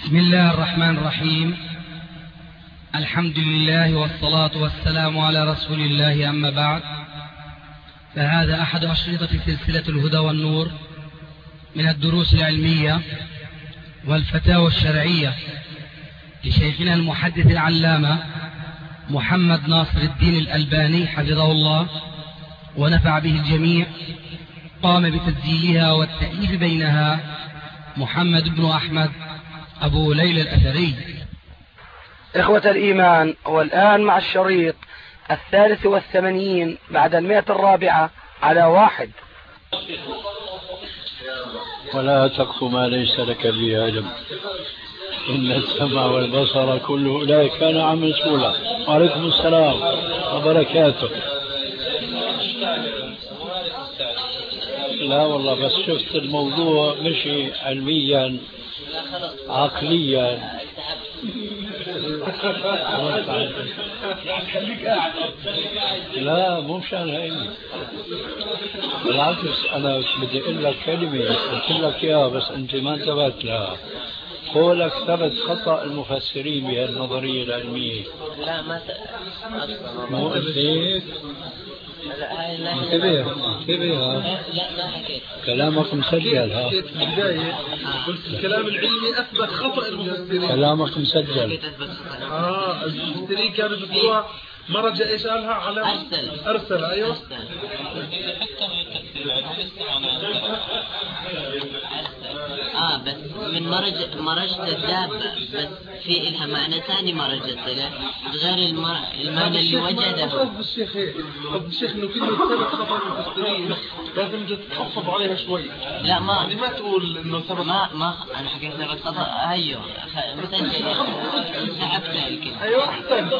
بسم الله الرحمن الرحيم. الحمد لله والصلاة والسلام على رسول الله، أما بعد، فهذا أحد أشرطة سلسلة الهدى والنور من الدروس العلمية والفتاوى الشرعية لشيخنا المحدث العلامة محمد ناصر الدين الألباني حفظه الله ونفع به الجميع. قام بتسجيلها والتأليف بينها محمد بن أحمد أبو ليلى الأثري. إخوة الإيمان، والآن مع الشريط 83 بعد 100 على 1. ولا تقف ما ليس لك به علم، إن السمع والبصر كل أولئك كان عنه مسؤولا. وعليكم السلام وبركاته. لا والله، بس شفت الموضوع مشي علميا عقليا. لا مو مشان هيك، بالعكس أنا بدي أقول لك كلمة قلت لك إياها بس أنت ما انتبهت لها. قولك ثبت خطأ المفسرين بهالنظرية العلمية. لا مو قلت انتبه ها. لا ما حكيت. كلامك مسجل ها. في البداية قلت الكلام العلمي أثبت خطأ المفسرين. كلامك مسجل. المفسرين كانوا بيقولوها مرج ايش قالها على أرسل. أيوه بس من مرجت الدابة، بس في إلها معنى ثاني مرجت له غير المعنى اللي وجده. قصد الشيخ إنه كلمة ثبت خطأ المفسرين لازم تتحفظ عليها شوي. لا ما يعني ما تقول إنه ثبت. ما أنا حكيت ثبت خطأ. أيوه مسجل سحبتها الكلمة. أيوه أحسن.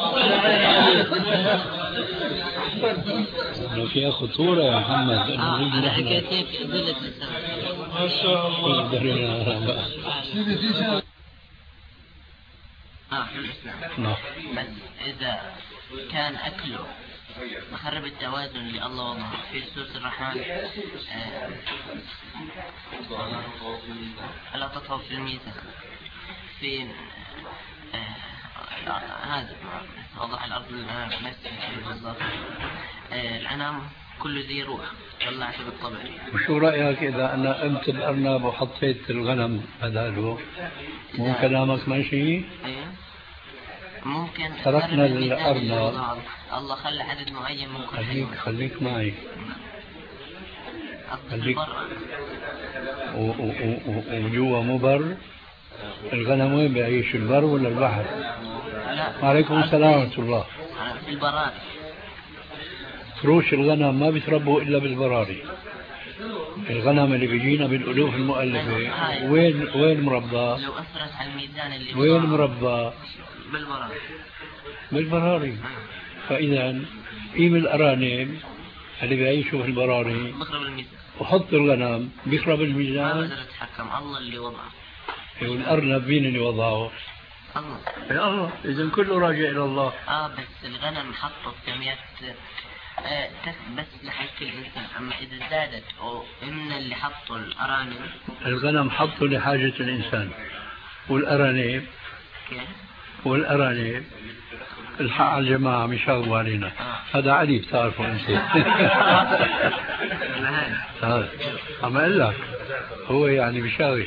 لو فيها خطورة يا محمد. أنا حكيت هيك دلت للسبب. ما شاء الله. نعم. بس إذا كان أكله مخرب التوازن اللي الله وضعه في سورة الرحمن، ألا تطغوا في الميزان في هذا وضع الأرض بالضبط. الأنام كل ذي روح طلعت بالطبع. وشو رأيك إذا أنا قمت الأرنب وحطيت الغنم بداله؟ مو كلامك ماشي؟ أيوه ممكن. تركنا الأرنب. الله خلى عدد معين من كل حيوان. خليك معي. خليك. وجوا مو بر. الغنم وين بيعيش، البر ولا البحر؟ لا. وعليكم السلام ورحمة الله. في البراري. فروش الغنم ما بيتربوا إلا بالبراري. الغنم اللي بيجينا بالألوف المؤلفة وين مربى؟ لو أثرت على الميزان اللي وين مربى؟ بالبراري. فإذا قيم الأرانب اللي بيعيشوا في البراري بخرب الميزان، وحط الغنم بيخرب الميزان. ما بقدر أتحكم، الله اللي وضعه. والأرنب مين اللي وضعه؟ الله. يا الله، إذا كله راجع إلى الله. بس الغنم حطه كميات بس لحيث الإنسان. أما إذا زادت أو من اللي حطوا الأرانب، الغنم حطه لحاجة الإنسان، والأرانب الحق على الجماعة مشاغبوا علينا. هذا علي بتعرفوا أنت. عم أقول لك هو يعني بشاغب.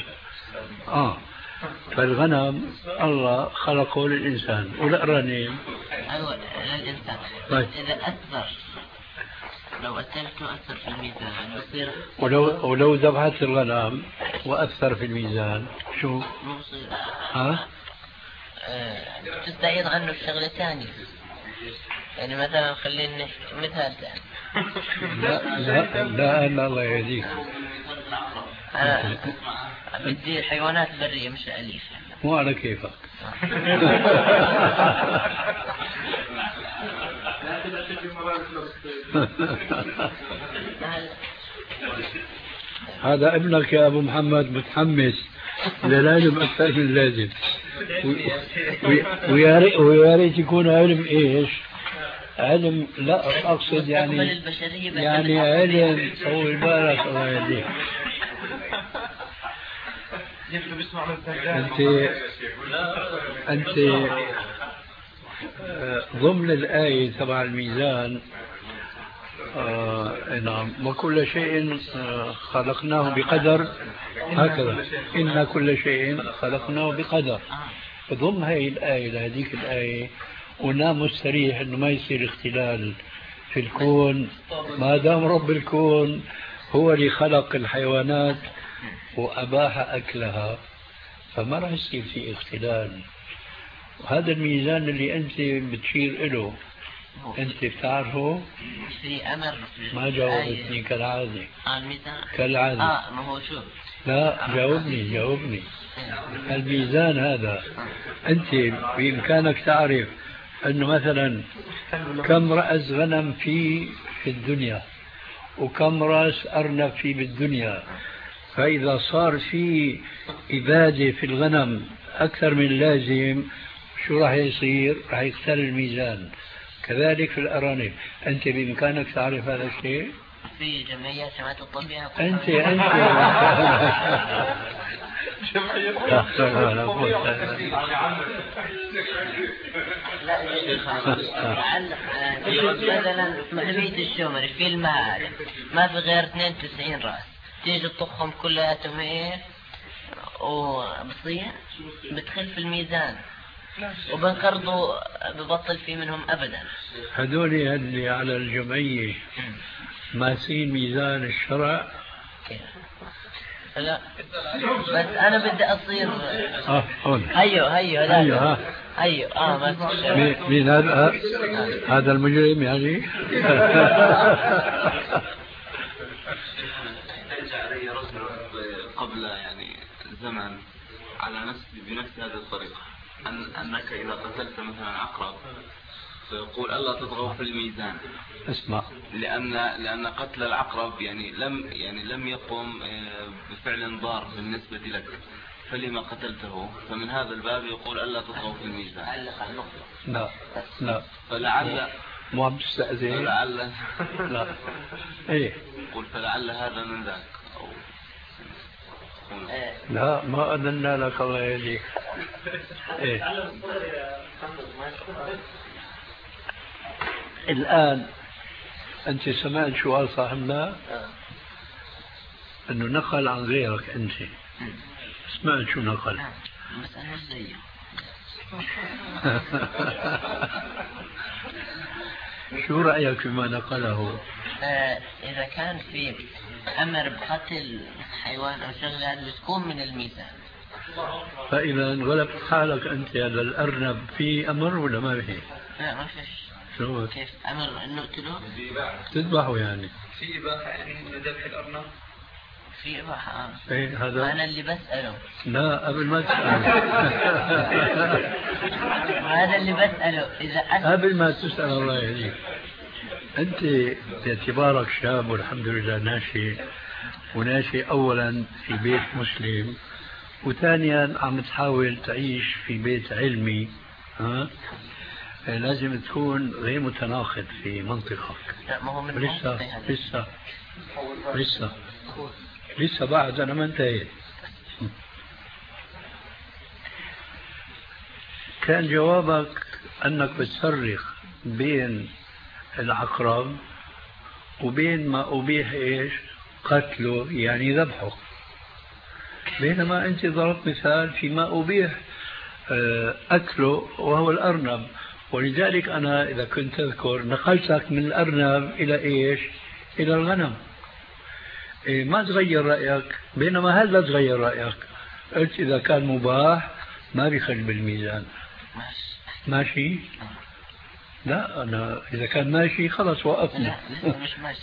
فالغنم الله خلقه للإنسان، والأرانب أيوة للإنسان. طيب. إذا أثر، لو أثرته أثر في الميزان بصير. ولو ذبحت الغنم وأثر في الميزان شو؟ مو بصير. تستعيض عنه الشغلة ثانية. يعني مثلا خلينا مثال ثاني. لا الله يهديك. أنا بدي حيوانات برية مش أليفة. مو على كيفك. هذا ابنك يا أبو محمد متحمس للعلم أكثر من اللازم، ويا ريت يكون علم إيش؟ علم، لا أقصد يعني علم طول بالك الله يهديك. أنت ضمن الآية تبع الميزان نعم وكل شيء خلقناه بقدر هكذا إن كل شيء خلقناه بقدر. ضم هذه الآية لهذيك الآية ونام مستريح إنه ما يصير اختلال في الكون ما دام رب الكون هو اللي خلق الحيوانات وأباح أكلها فما راح يصير في اختلال. وهذا الميزان اللي أنت بتشير له أنت بتعرفه؟ في أمر ما جاوبتني كالعادة. الميزان كالعادة. ما هو شوف. لا جاوبني. الميزان هذا أنت بإمكانك تعرف أنه مثلا كم رأس غنم في الدنيا وكم رأس أرنب في بالدنيا، فإذا صار في إبادة في الغنم أكثر من اللازم شو راح يصير؟ راح يختل الميزان. كذلك في الأرانب أنت بإمكانك تعرف هذا الشيء؟ في جمعيات حماية الطبيعة أنت مثلا محمية الشومري في الماء ما في غير 92 رأس، تيجي تطخهم كلياتهم ايه وبصير بتخل في الميزان وبنقرضوا ببطل في منهم أبدا. هذول اللي على الجمعية ماسين ميزان الشرع. لا بس أنا بدي أصير هون هيو مين هذا المجرم يعني؟ علي رجل قبل يعني زمن على بنفس هذه الطريقة أنك إذا قتلت مثلا عقرب فيقول ألا تطغوا في الميزان. اسمع، لأن قتل العقرب يعني لم يقم بفعل ضار بالنسبة لك فلما قتلته، فمن هذا الباب يقول ألا تطغوا في الميزان. لا فلعل مو عم تستأذن. فلعل لا ايه يقول فلعل هذا من ذاك أو لا ما أذنا لك الله يهديك. إيه؟ الآن أنت سمعت شو قال صاحبنا؟ أنه نقل عن غيرك أنت. سمعت شو نقل؟ بس أنا زيه. شو رأيك فيما نقله؟ إذا كان في أمر بقتل حيوان أو شغلة بتكون من الميزان. فإذا انغلبت حالك أنت هذا الأرنب في أمر ولا ما به؟ لا ما فيش. شو؟ كيف أمر أن نقتله؟ تذبحه يعني؟ في إباحة يعني من ذبح الأرنب؟ في إباحة. إيه هذا؟ أنا اللي بسأله. لا قبل ما تسأل. هذا اللي بسأله إذا قبل ما تسأل الله يهديك. أنت باعتبارك شاب والحمد لله ناشئ أولا في بيت مسلم وثانيا عم تحاول تعيش في بيت علمي، لازم تكون غير متناقض في منطقك. لا ما هو من لسه بعد أنا ما انتهيت. كان جوابك أنك بتفرق بين العقرب وبين ما أبيح إيش قتله يعني ذبحه، بينما أنت ضربت مثال فيما أبيح أكله وهو الأرنب، ولذلك أنا إذا كنت تذكر نقلتك من الأرنب إلى إيش؟ إلى الغنم. ما تغير رأيك، بينما هذا تغير رأيك، قلت إذا كان مباح ما بيخل بالميزان. ماشي؟ لا أنا إذا كان ماشي خلص وقفنا. لا مش ماشي.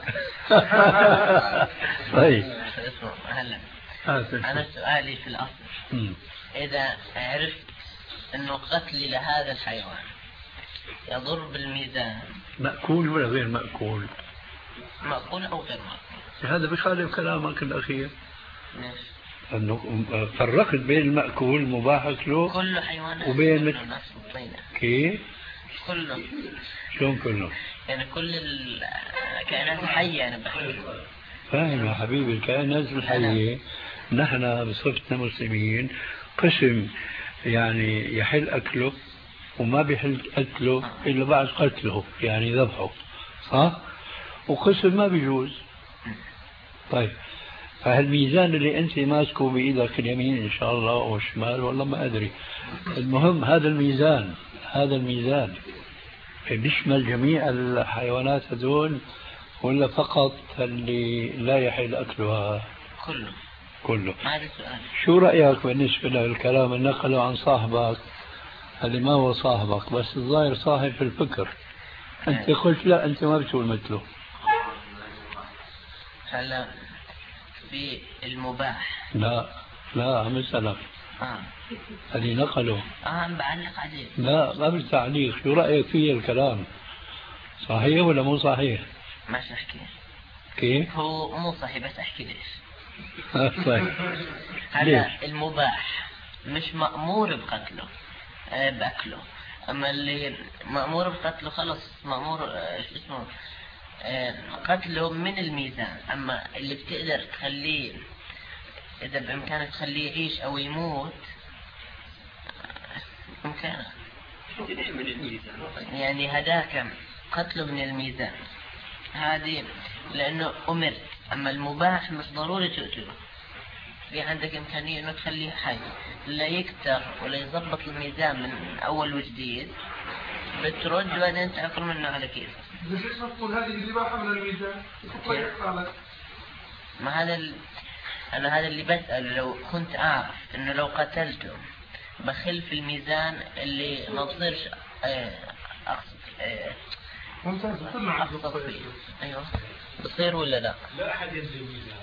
طيب هلا أنا سؤالي في الأصل إذا عرفت أنه قتلي لهذا الحيوان يضر بالميزان، مأكول ولا غير مأكول؟ مأكول أو غير مأكول. هذا بخالف كلامك الأخير. أنه فرقت بين المأكول مباح أكله كل حيوان وبين كيف؟ كله. شلون كله؟ يعني كل الكائنات الحية أنا بحكي. فاهم يا حبيبي، الكائنات الحية نحن بصفتنا مسلمين قسم يعني يحل أكله وما بيحل أكله إلا بعد قتله يعني ذبحه، صح؟ وقسم ما بيجوز. طيب فهالميزان اللي أنت ماسكه بإيدك اليمين إن شاء الله أو الشمال والله ما أدري، المهم هذا الميزان بيشمل جميع الحيوانات هذول ولا فقط اللي لا يحل أكلها؟ كله. هذا السؤال. شو رأيك بالنسبة للكلام اللي نقله عن صاحبك اللي ما هو صاحبك بس الظاهر صاحب في الفكر؟ أنت قلت لا أنت ما بتقول مثله. هلا في المباح. لا عم اسألك. اللي نقله. عم بعلق عليه. لا ما بالتعليق، شو رأيك فيه الكلام؟ صحيح ولا مو صحيح؟ ماشي احكي. كيف؟ هو مو صحيح بس احكي ليش. طيب. هلا المباح مش مأمور بقتله بأكله، أما اللي مأمور بقتله خلص مأمور شو اسمه قتله من الميزان. أما اللي بتقدر تخليه إذا بإمكانك تخليه يعيش أو يموت بإمكانك، يعني هداك قتله من الميزان هذه لأنه أمرت. أما المباح مش ضروري تقتله، في عندك إمكانية إنه تخليه حي لا يكتر ولا يضبط الميزان من أول وجديد، بترد وبعدين تأكل منه على كيف. ليش تقول هذه الذباحة من الميزان؟ ما هذا أنا هذا اللي بسأل. لو كنت أعرف إنه لو قتلته بخل في الميزان اللي ما بصيرش أقصد أيوه بصير ولا لا؟ لا أحد ينزل الميزان.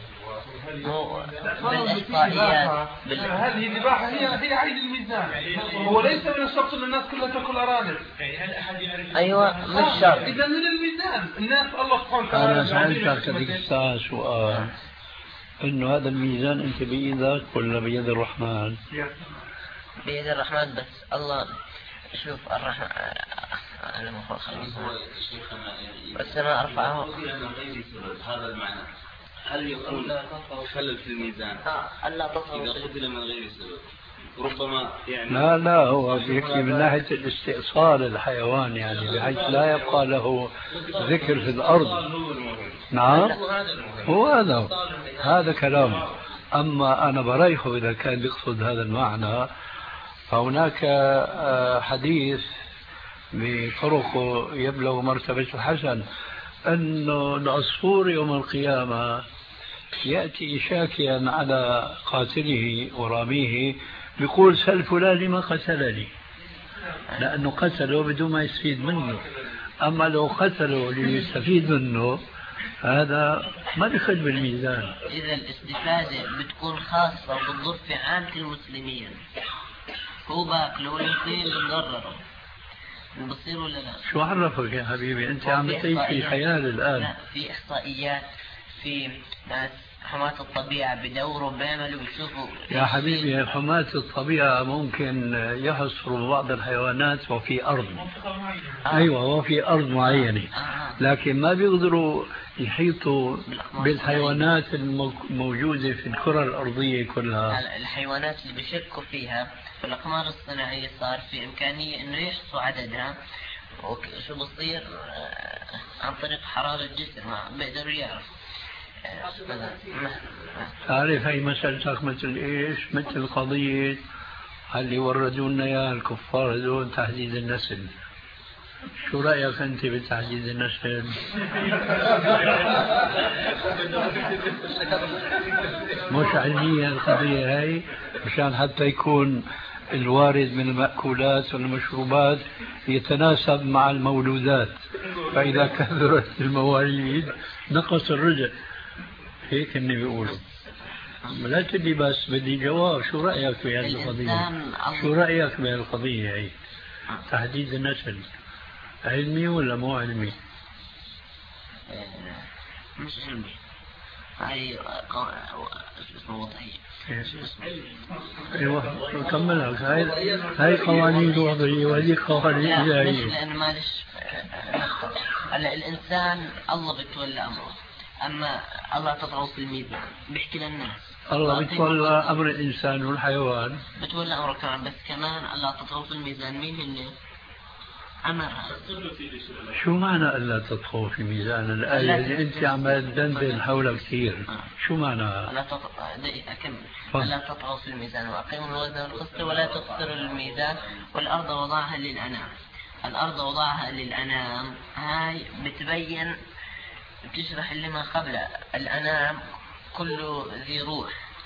بالإحصائيات هذه الذباحة هي عيد الميزان. هو ليس من الشرط أن الناس كلها تأكل أرانب. أيوة مش شرط. إذا من الميزان الناس الله سبحانه وتعالى. أنا سألتك هذيك الساعة سؤال إنه هذا الميزان أنت بإيدك ولا بيد الرحمن؟ بيد الرحمن بس الله. شوف الرحمن أنا ما خلاص بس أنا أرفعه. هذا المعنى. هل يكون خلل في الميزان؟ ألا تصل إذا قتل من غير سبب ربما يعني. لا هو يحكي من ناحية الاستئصال الحيوان يعني بحيث لا يبقى له ذكر في الأرض. نعم هو هذا كلام. أما أنا بريحه إذا كان يقصد هذا المعنى فهناك حديث بطرقه يبلغ مرتبة الحسن أنه العصفور يوم القيامة يأتي شاكيا على قاتله وراميه بيقول سل فلان لما قتلني، لأنه قتله بدون ما يستفيد منه. أما لو قتله ليستفيد منه هذا ما بيخل بالميزان. إذا الاستفادة بتكون خاصة وبتضر في عامة المسلمين، هو باكله ويصير يضرره بصير ولا لا؟ شو عرفك يا حبيبي أنت عم تعيش في خيال الآن. لا في إحصائيات، في ناس حماة الطبيعة بدوروا بيعملوا بيشوفوا. يا حبيبي حماة الطبيعة ممكن يحصروا بعض الحيوانات وفي أرض أيوة وفي أرض معينة لكن ما بيقدروا يحيطوا بالحيوانات الموجودة في الكرة الأرضية كلها. الحيوانات اللي بيشكوا فيها في الأقمار الصناعية صار في إمكانية إنه يحصوا عددها وشو بصير عن طريق حرارة الجسم ما بيقدروا يعرفوا. تعرف هي مسألتك مثل إيش؟ مثل قضية اللي وردونا يا الكفار دون تحديد النسل. شو رأيك أنت بتحديد النسل؟ مش علمية القضية هاي مشان حتى يكون الوارد من المأكولات والمشروبات يتناسب مع المولودات، فإذا كثرت المواليد نقص الرزق. هيك اللي بيقولوا. لا تدي بس بدي جواب. شو رأيك في هذه القضية؟ شو رأيك بهالقضية هي؟ تحديد النسل علمي ولا مو علمي؟ مش علمي. هاي اسمه وضعية. ايوه نكملها. هاي قوانين وضعية وهذه قوانين إلهية. لأن معلش هلا الإنسان الله بتولى أمره، أما الله تضعه في الميزان بيحكي للناس الله بتولى أمر الإنسان والحيوان. بتولى أمره كمان، بس كمان ألا تطغوا في الميزان. مين اللي أمر؟ شو معنى ألا تطغوا في ميزان؟ الآية اللي أنت عمال تدندن حولها كثير، شو معنى؟ ألا أكمل. ألا تطغوا في الميزان وأقيموا الوزن والقسط ولا تخسروا الميزان والأرض وضعها للأنام. الأرض وضعها للأنام هاي بتبين، بتشرح اللي ما قبل الأنام كله ذي روح.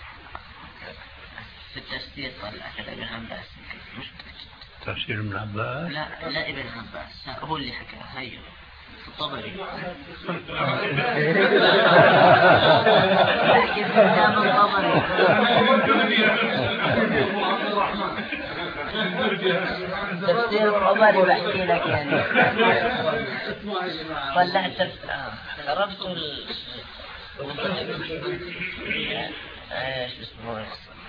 في التفسير طلع كذا ابن عباس، مش تفسير ابن عباس؟ لا ابن عباس هو اللي حكى. هي في الطبري. بحكي في كتاب الطبري. تفسير الطبري بحكي لك يعني. طلعت قربت ايش اسمه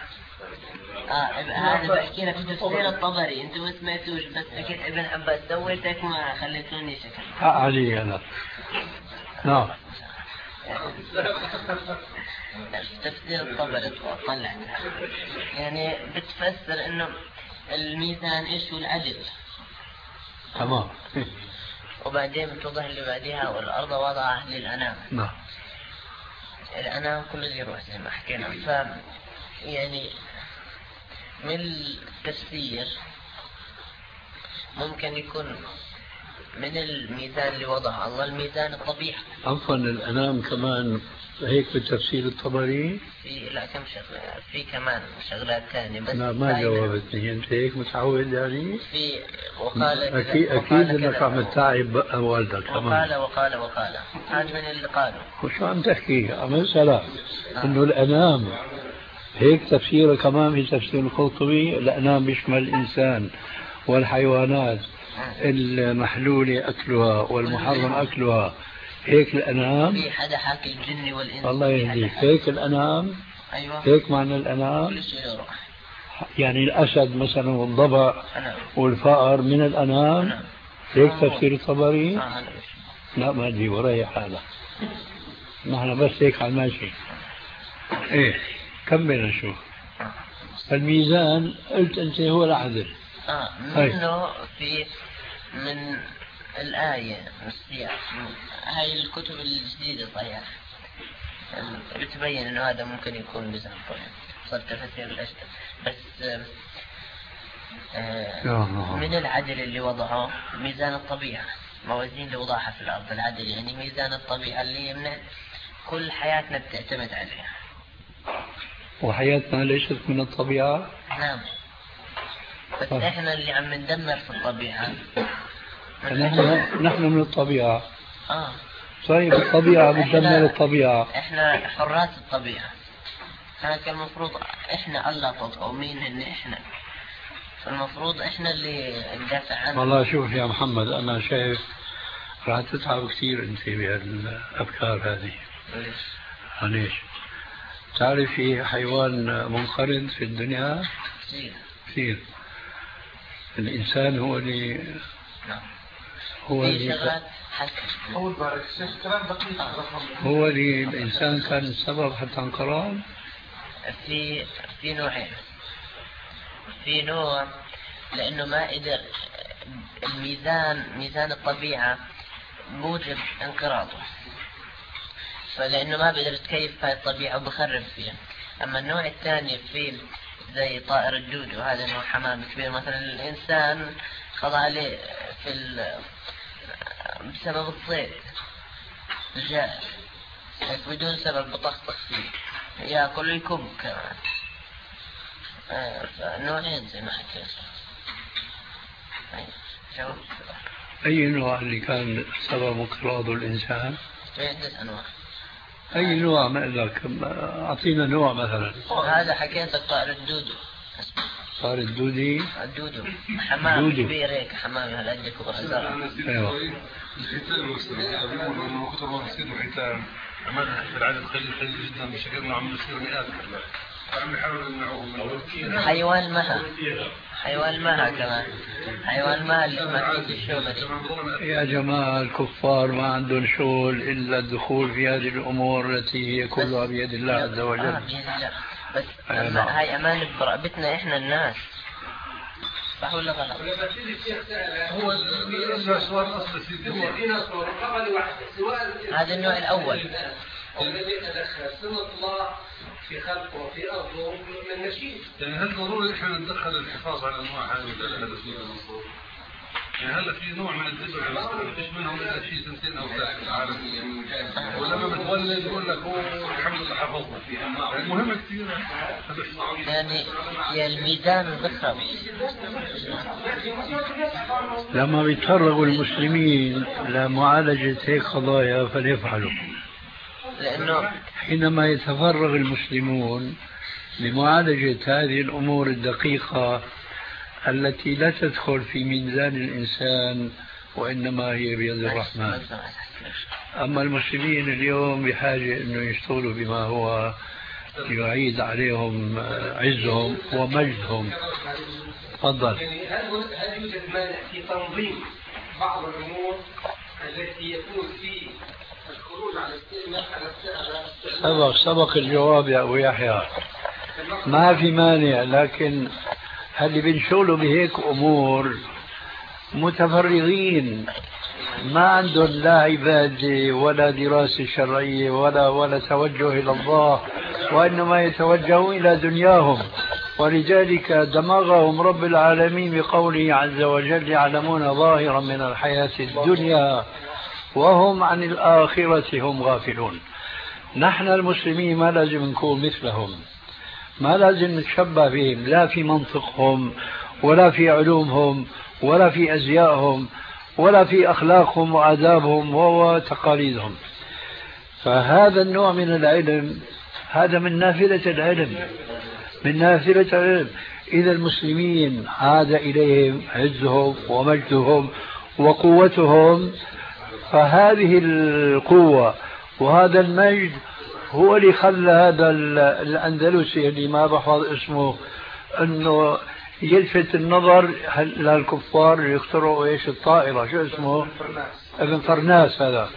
هذا بحكي لك تفسير الطبري. انتم ما سمعتوش، بس حكيت ابن عباس سويتك ما خليتوني شكل علي انا. نعم. تفسير الطبري طلعت يعني بتفسر انه الميزان ايش هو؟ العدل. تمام. وبعدين بتوضح اللي بعدها والارض وضعها للانام. نعم. الانام كله ذي روح زي ما حكينا. ف يعني من التفسير ممكن يكون من الميزان اللي وضعه الله الميزان الطبيعي. عفوا الأنام كمان هيك بالتفسير الطبري؟ في لا كم شغلة، في كمان شغلات ثانية بس لا ما جاوبتني. أنت هيك متعود يعني؟ في وقال أكيد أنك عم تتعب والدك كمان. وقال هذا من اللي قالوا. وشو عم تحكي؟ عم أسألك إنه الأنام هيك تفسيره كمان في تفسير القرطبي. الأنام بيشمل الإنسان والحيوانات المحلولة أكلها والمحرم أكلها. هيك الأنام. في حدا حاكي الجن والإنس. الله يهديك. هيك الأنام. أيوة. هيك معنى الأنام. كل شيء له روح. يعني الأسد مثلا والضبع والفأر من الأنام. هيك تفسير الطبري. لا ما أدري وراي حالة. نحن بس هيك على الماشي. إيه كمل نشوف. الميزان قلت أنت هو العدل. منه في من الآية من السياق. هاي الكتب الجديدة صحيح بتبين إنه هذا ممكن يكون ميزان طبيعي. صار تفسير الأشياء بس من العدل اللي وضعه ميزان الطبيعة. موازين اللي وضعها في الأرض العدل يعني ميزان الطبيعة اللي يمنع كل حياتنا بتعتمد عليها. وحياتنا ليست من الطبيعة؟ نعم. بس احنا اللي عم ندمر في الطبيعة. نحن من الطبيعة. طيب الطبيعة بتدمر الطبيعة. احنا حراس الطبيعة. كان المفروض احنا الله تطغوا. مين هن احنا؟ فالمفروض احنا اللي ندافع عنه. والله شوف يا محمد انا شايف راح تتعب كثير انت بهالافكار هذه. ليش؟ تعرف في حيوان منقرض في الدنيا كثير. الإنسان هو اللي هو اللي الإنسان كان السبب حتى انقراض. في نوعين. في نوع لأنه ما قدر ميزان الطبيعة موجب انقراضه، فلأنه ما بقدر يتكيف في الطبيعة وبخرب فيها. أما النوع الثاني في زي طائر الدودو، هذا نوع حمام كبير مثلا الإنسان خضع عليه بسبب الصيد جاء بدون سبب بطخطخ فيه يأكل ويكب كمان. نوعين زي ما حكيت. أي نوع اللي كان سبب انقراض الإنسان؟ في عدة أنواع. أي نوع ما لك؟ أعطينا نوع مثلا. هذا حكيت طائر الدودو. طائر الدودي. الدودو حمام كبير هيك حمام هالقد كبر. أيوه. العدد قليل جدا بشكل انه عم يصير مئات. حيوان مها كمان حيوان مالك ما في الشغل. يا جماعة الكفار ما عندهم شغل إلا الدخول في هذه الأمور التي هي كلها بيد الله عز وجل. بس هاي أمانة برقبتنا إحنا الناس، صح ولا غلط؟ هو السؤال هذا النوع الأول والذي يتدخل سنة الله في خلقه وفي أرضه من نشيد. يعني هل ضروري إحنا ندخل الحفاظ على الأنواع هذه ولا هذا فيه المنصور؟ يعني هلا في نوع من الذبح ما فيش منهم إلا شيء 2 أو 3 في العالم، ولما بتولد يقول لك هو الحمد لله حفظنا فيها. المهم كثير يعني يا الميزان الضخم. لما بيتفرغوا المسلمين لمعالجة هيك قضايا فليفعلوا، لأنه حينما يتفرغ المسلمون لمعالجة هذه الأمور الدقيقة التي لا تدخل في ميزان الإنسان وإنما هي بيد الرحمن. أما المسلمين اليوم بحاجة أنه يشتغلوا بما هو يعيد عليهم عزهم ومجدهم. تفضل. يعني هل يوجد مانع في تنظيم بعض الأمور التي يكون في الخروج على سبق الجواب يا أبو يحيى، ما في مانع، لكن اللي بنشغلوا بهيك أمور متفرغين ما عندهم لا عبادة ولا دراسة شرعية ولا توجه إلى الله، وإنما يتوجهون إلى دنياهم، ولذلك دمغهم رب العالمين بقوله عز وجل يعلمون ظاهرا من الحياة الدنيا وهم عن الآخرة هم غافلون. نحن المسلمين ما لازم نكون مثلهم، ما لازم نتشبه بهم، لا في منطقهم ولا في علومهم ولا في أزيائهم ولا في أخلاقهم وآدابهم وتقاليدهم. فهذا النوع من العلم هذا من نافلة العلم، من نافلة العلم. إذا المسلمين عاد إليهم عزهم ومجدهم وقوتهم، فهذه القوة وهذا المجد هو اللي خلى هذا الأندلسي اللي ما بحفظ اسمه أنه يلفت النظر للكفار يخترعوا ايش الطائرة، شو اسمه؟ ابن فرناس هذا.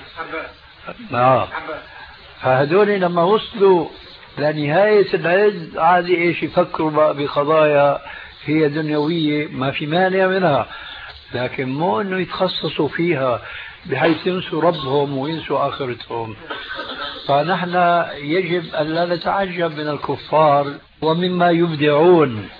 فهذول لما وصلوا لنهاية العز عادي ايش يفكروا بقى بقضايا هي دنيوية ما في مانع منها، لكن مو انه يتخصصوا فيها بحيث ينسوا ربهم وينسوا آخرتهم. فنحن يجب أن لا نتعجب من الكفار ومما يبدعون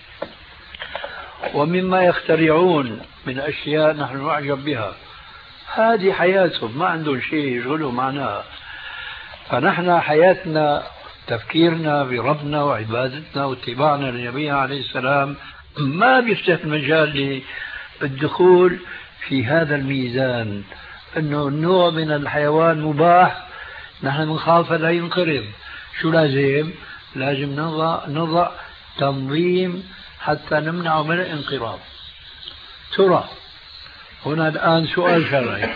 ومما يخترعون من أشياء نحن نعجب بها. هذه حياتهم، ما عندهم شيء يشغلوا معنا. فنحن حياتنا تفكيرنا بربنا وعبادتنا واتباعنا للنبي عليه السلام ما بيفتح مجال للدخول في هذا الميزان، أنه نوع من الحيوان مباح نحن بنخاف لا ينقرض. شو لازم نضع تنظيم حتى نمنع من الانقراض. ترى هنا الآن سؤال شرعي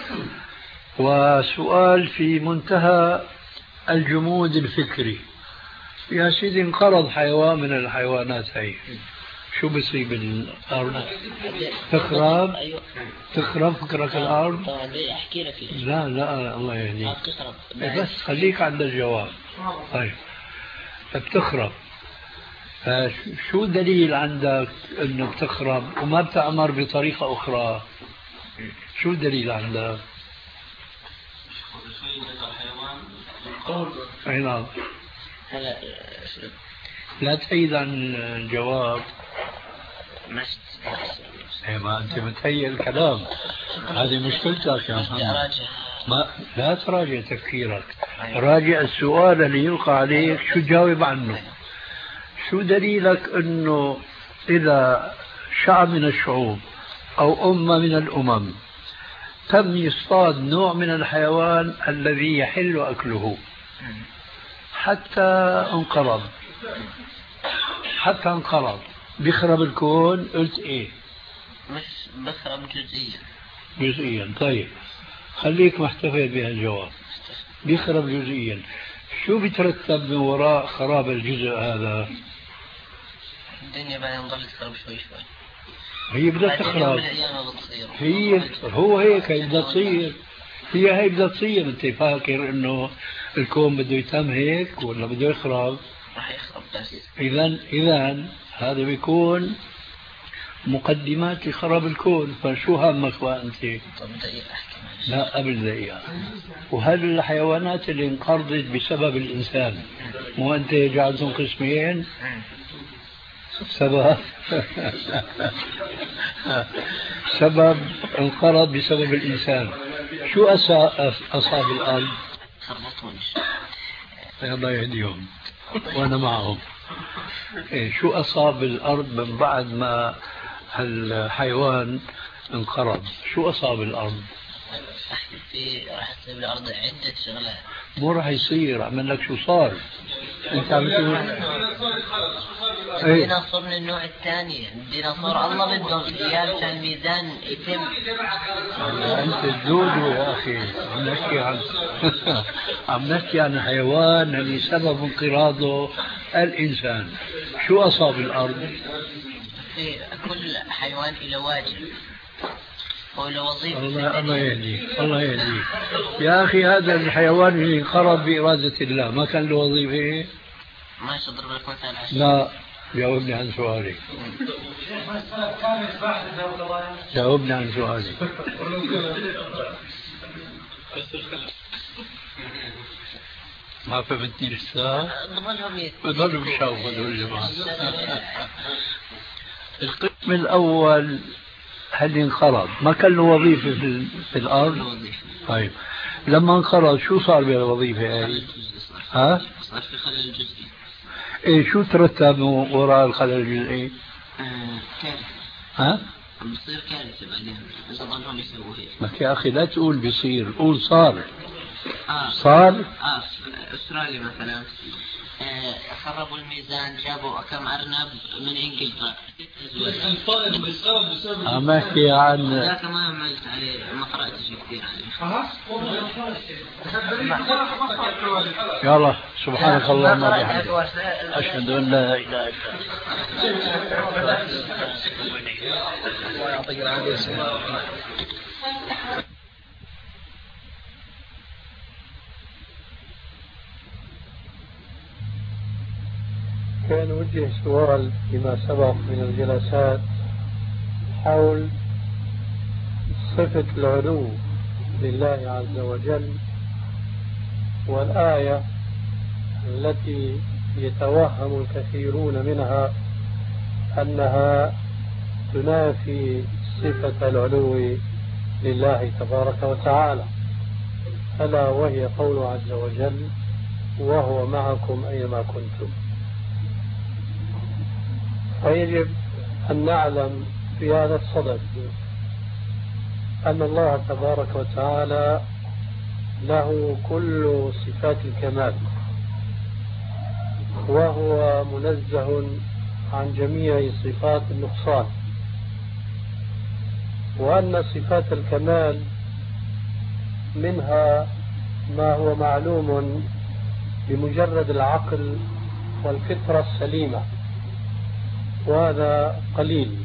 وسؤال في منتهى الجمود الفكري. يا سيدي انقرض حيوان من الحيوانات هي، شو بصيب الأرض؟ تخرب فكرك الأرض؟ طبعا أحكي لك لا الله يهديك، بس خليك عند الجواب. طيب بتخرب، شو دليل عندك انه بتخرب وما بتأمر بطريقة أخرى؟ شو الدليل عندك؟ أي نعم. لا تحيد عن الجواب. ما أنت متهيئ الكلام، هذه مشكلتك يا محمد. لا تراجع تفكيرك، راجع السؤال اللي يلقى عليك شو تجاوب عنه. شو دليلك أنه إذا شعب من الشعوب أو أمة من الأمم تم يصطاد نوع من الحيوان الذي يحل أكله حتى انقرض بيخرب الكون؟ قلت إيه؟ مش بخرب جزئيا. طيب خليك محتفظ بهالجواب، بيخرب جزئيا. شو بيترتب من وراء خراب الجزء هذا؟ الدنيا بعدين نضل تخرب شوي. هي بدها بعدين يوم تخرب. من الأيام بتصير. هي هو هيك بدها تصير. هي بدها تصير. انت فاكر انه الكون بده يتم هيك ولا بده يخرب؟ راح يخرب بس. اذا هذا بيكون مقدمات لخراب الكون. فشو همك بقى انت؟ طب دقيقة أحكي معلش. لا قبل دقيقة. وهذه الحيوانات اللي انقرضت بسبب الإنسان، مو أنت جعلتهم قسمين؟ سبب انقرض بسبب الإنسان. شو أصاب الأرض؟ خربطونش. الله يهديهم وأنا معهم. شو أصاب الأرض من بعد ما الحيوان انقرض؟ شو أصاب الأرض؟ راح تصير الأرض عدة شغلات. مو راح يصير. عمل لك شو صار. انت عم تقول الديناصور من النوع الثاني. الديناصور الله بده اياه عشان الميزان يتم. انت تزودوا يا اخي. عم نحكي عن حيوان اللي سبب انقراضه الانسان. شو اصاب الارض؟ كل حيوان له واجب وله وظيفة. الله يهديك الله يهديك يا اخي. هذا الحيوان اللي انقرض بإرادة الله ما كان له وظيفة؟ ما يضرب لك مثال عشان. لا جاوبني عن سؤالي. جاوبني عن سؤالي. ما فهمتني لسه. بضلوا بيشاوفوا هذول الجماعة. القسم الأول هل انقرض ما كان له وظيفة في الأرض؟ طيب لما انقرض شو صار بالوظيفة هاي؟ ها؟ صار في خلل جزئي. ايه شو ترتب وراء الخلل الجزئي؟ كارثة. ها؟ بصير كارثة بعدين إذا ظلهم يسووا هيك. ما يا أخي لا تقول بيصير، قول صار. صار؟ في أستراليا مثلا خربوا الميزان، جابوا كم أرنب من إنجلترا. عم أحكي عن ذاك ما عملت عليه، ما قرأتش كثير عليه. يلا سبحانك اللهم وبحمدك أشهد أن لا إله إلا أنت. كان وجه سؤال فيما سبق من الجلسات حول صفة العلو لله عز وجل، والآية التي يتوهم الكثيرون منها أنها تنافي صفة العلو لله تبارك وتعالى، ألا وهي قوله عز وجل: وهو معكم أينما كنتم. فيجب أن نعلم في هذا الصدد أن الله تبارك وتعالى له كل صفات الكمال، وهو منزه عن جميع صفات النقصان، وأن صفات الكمال منها ما هو معلوم بمجرد العقل والفطرة السليمة، وهذا قليل،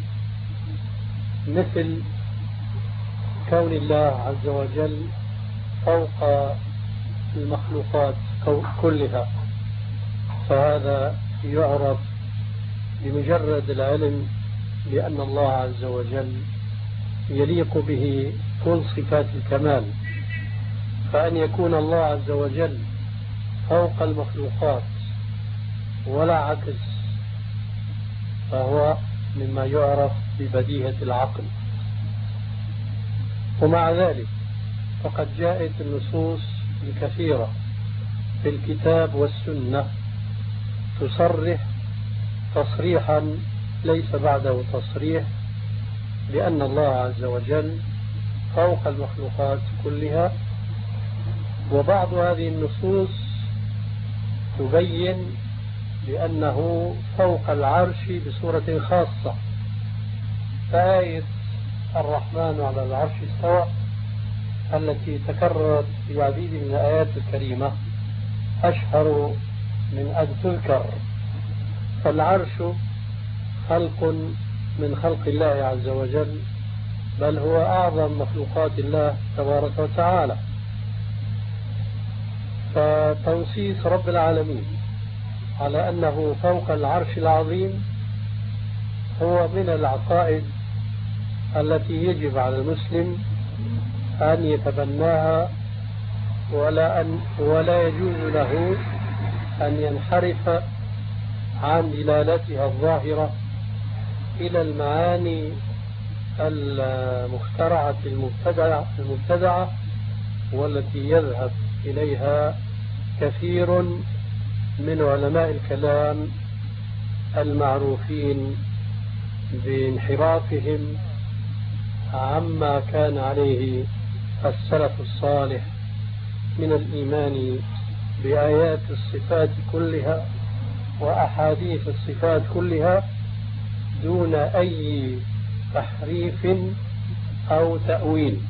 مثل كون الله عز وجل فوق المخلوقات كلها، فهذا يعرف بمجرد العلم بأن الله عز وجل يليق به كل صفات الكمال. فأن يكون الله عز وجل فوق المخلوقات ولا عكس، فهو مما يعرف ببديهة العقل. ومع ذلك فقد جاءت النصوص الكثيرة في الكتاب والسنة تصرح تصريحا ليس بعده تصريح بأن الله عز وجل فوق المخلوقات كلها، وبعض هذه النصوص تبين بأنه فوق العرش بصورة خاصة. فآية الرحمن على العرش استوى التي تكررت في عديد من الآيات الكريمة أشهر من أن تذكر. فالعرش خلق من خلق الله عز وجل، بل هو أعظم مخلوقات الله تبارك وتعالى. فتنصيص رب العالمين على أنه فوق العرش العظيم هو من العقائد التي يجب على المسلم أن يتبناها، ولا يجوز له أن ينحرف عن دلالتها الظاهرة إلى المعاني المخترعة المبتدعة والتي يذهب إليها كثير من علماء الكلام المعروفين بانحرافهم عما كان عليه السلف الصالح من الإيمان بآيات الصفات كلها وأحاديث الصفات كلها دون أي تحريف أو تأويل.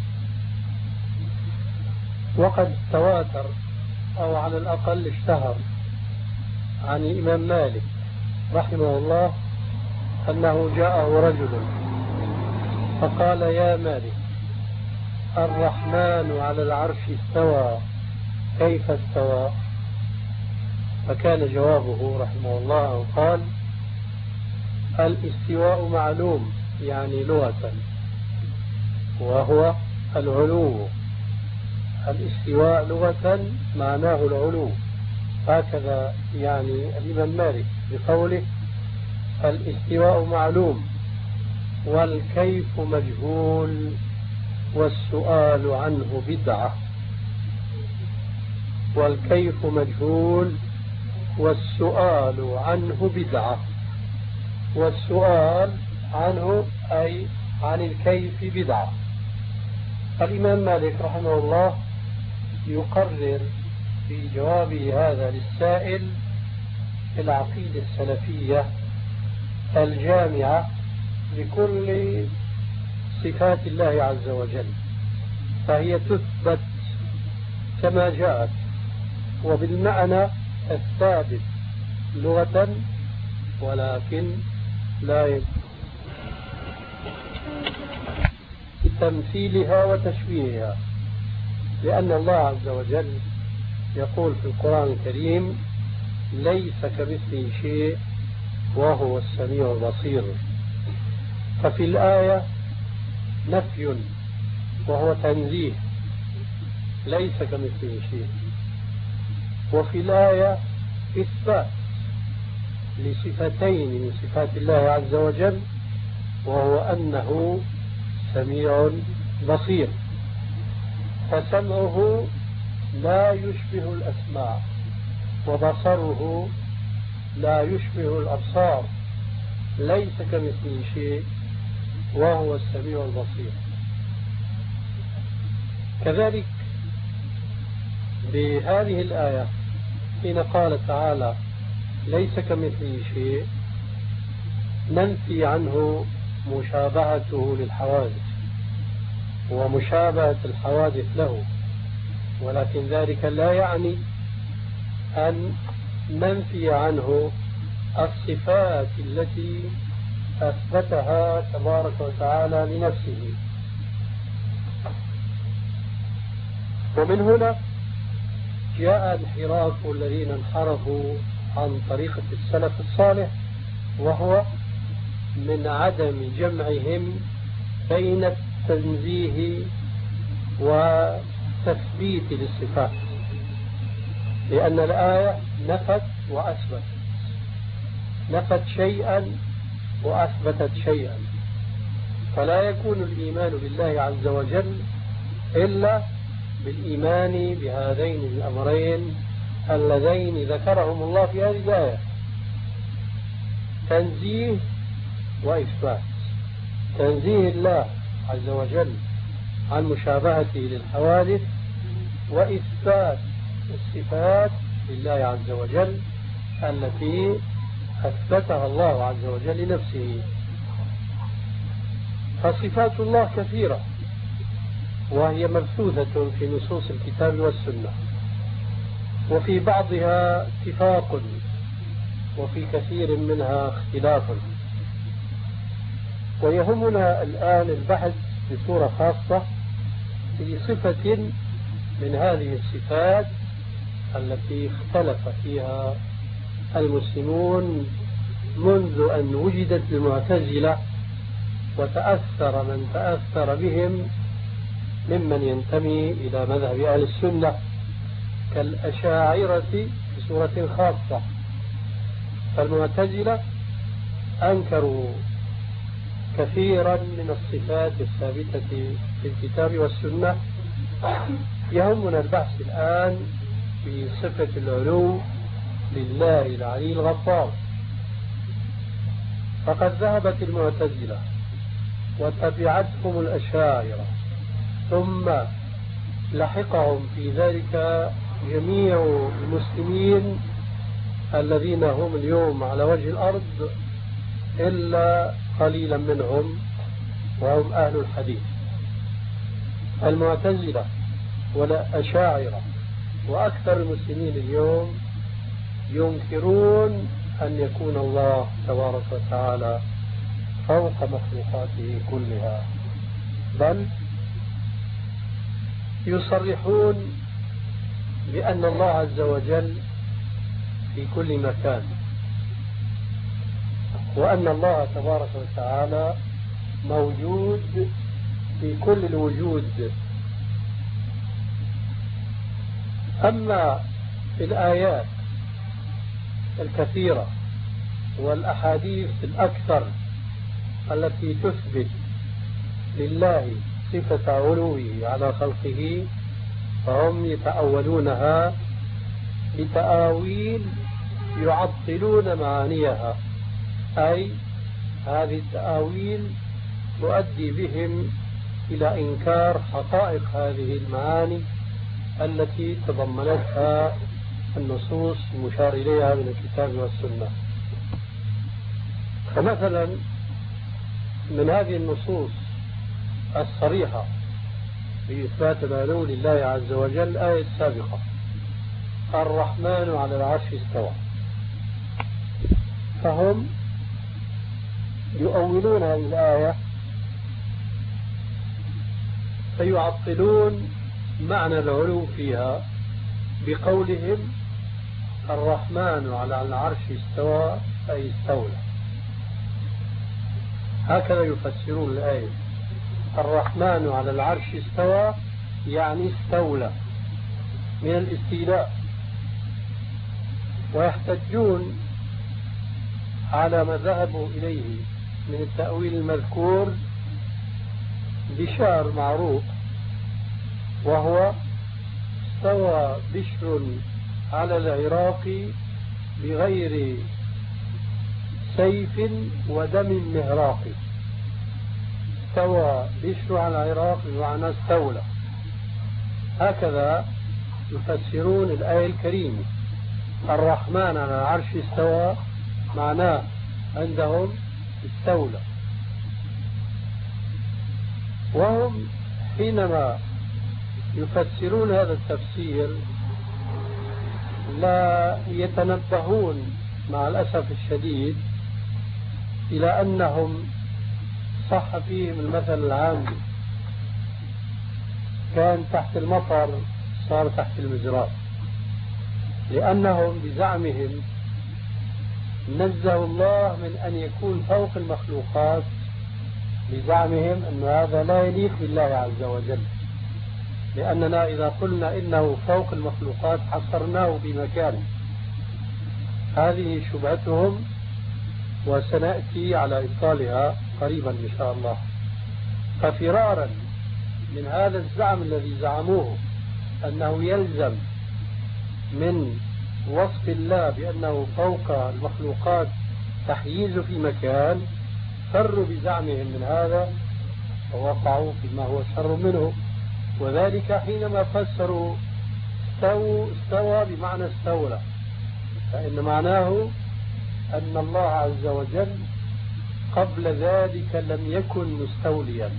وقد تواتر أو على الأقل اشتهر عن الإمام مالك رحمه الله أنه جاءه رجل فقال: يا مالك، الرحمن على العرش استوى، كيف استوى؟ فكان جوابه رحمه الله قال: الاستواء معلوم، يعني لغة، وهو العلو. الاستواء لغة معناه العلو، هكذا يعني الإمام مالك بقوله: الاستواء معلوم والكيف مجهول والسؤال عنه بدعة. والكيف مجهول والسؤال عنه بدعة. والسؤال عنه أي عن الكيف بدعة. الإمام مالك رحمه الله يقرر في جوابه هذا للسائل العقيدة السلفية الجامعة لكل صفات الله عز وجل، فهي تثبت كما جاءت وبالمعنى الثابت لغة، ولكن لا تمثيلها وتشبيهها، لأن الله عز وجل يقول في القرآن الكريم: ليس كمثله شيء وهو السميع البصير. ففي الآية نفي وهو تنزيه، ليس كمثله شيء، وفي الآية إثبات لصفتين من صفات الله عز وجل، وهو أنه سميع بصير. فسمعه لا يشبه الأسماع، وبصره لا يشبه الأبصار، ليس كمثله شيء وهو السميع البصير. كذلك بهذه الآية حين قال تعالى: ليس كمثله شيء، ننفي عنه مشابهته للحوادث ومشابهة الحوادث له، ولكن ذلك لا يعني أن ننفي عنه الصفات التي أثبتها تبارك وتعالى لنفسه. ومن هنا جاء انحراف الذين انحرفوا عن طريقة السلف الصالح، وهو من عدم جمعهم بين التنزيه والتثبيت للصفات، لأن الآية نفت وأثبت، نفت شيئا وأثبتت شيئا، فلا يكون الإيمان بالله عز وجل إلا بالإيمان بهذين الأمرين اللذين ذكرهم الله في هذه الآية: تنزيه وإثبات. تنزيه الله عز وجل عن مشابهته للحوادث، وإثبات الصفات لله عز وجل التي أثبتها الله عز وجل لنفسه. فصفات الله كثيرة، وهي مبثوثة في نصوص الكتاب والسنة، وفي بعضها اتفاق وفي كثير منها اختلاف. ويهمنا الآن البحث بصورة خاصة في صفة من هذه الصفات التي اختلف فيها المسلمون منذ أن وجدت المعتزلة، وتأثر من تأثر بهم ممن ينتمي إلى مذهب أهل السنة كالأشاعرة بصورة خاصة. فالمعتزلة أنكروا كثيرا من الصفات الثابتة في الكتاب والسنة. يهمنا البحث الآن في صفة العلو لله العلي الغفار. فقد ذهبت المعتزلة وتبعتهم الأشاعرة، ثم لحقهم في ذلك جميع المسلمين الذين هم اليوم على وجه الأرض إلا قليلا منهم، وهم أهل الحديث. المعتزلة والأشاعرة وأكثر المسلمين اليوم ينكرون أن يكون الله تبارك وتعالى فوق مخلوقاته كلها، بل يصرحون بأن الله عز وجل في كل مكان، وأن الله تبارك وتعالى موجود في كل الوجود. أما في الآيات الكثيرة والأحاديث الأكثر التي تثبت لله صفة علوه على خلقه، فهم يتأولونها بتأويل يعطلون معانيها، أي هذه التأويل تؤدي بهم إلى إنكار حقائق هذه المعاني التي تضمنتها النصوص المشار إليها من الكتاب والسنة. فمثلا من هذه النصوص الصريحة بإثبات العلو لله عز وجل الآية السابقة: الرحمن على العرش استوى. فهم يؤولون هذه الآية فيعطلون معنى العلو فيها بقولهم الرحمن على العرش استوى أي استولى. هكذا يفسرون الآية: الرحمن على العرش استوى يعني استولى من الاستيلاء. ويحتجون على ما ذهبوا إليه من التأويل المذكور بشعر معروف، وهو: استوى بشر على العراق بغير سيف ودم مهراق. استوى بشر على العراق بمعنى استولى. هكذا يفسرون الآية الكريمة: الرحمن على العرش استوى معناه عندهم استولى. وهم حينما يفسرون هذا التفسير لا يتنبهون مع الأسف الشديد إلى أنهم صح فيهم المثل العام: كان تحت المطر صار تحت المزراب. لأنهم بزعمهم نزهوا الله من أن يكون فوق المخلوقات، بزعمهم أن هذا لا يليق بالله عز وجل، لأننا إذا قلنا إنه فوق المخلوقات حصرناه بمكانه. هذه شبهتهم وسنأتي على إبطالها قريبا إن شاء الله. ففرارا من هذا الزعم الذي زعموه أنه يلزم من وصف الله بأنه فوق المخلوقات تحييز في مكان، فروا بزعمهم من هذا ووقعوا فيما هو شر منه. وذلك حينما فسروا استوى بمعنى استولى، فإن معناه أن الله عز وجل قبل ذلك لم يكن مستوليا،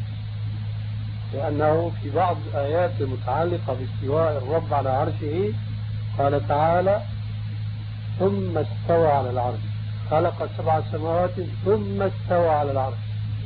لأنه في بعض الآيات المتعلقة باستواء الرب على عرشه قال تعالى: ثم استوى على العرش، خلق 7 سماوات ثم استوى على العرش.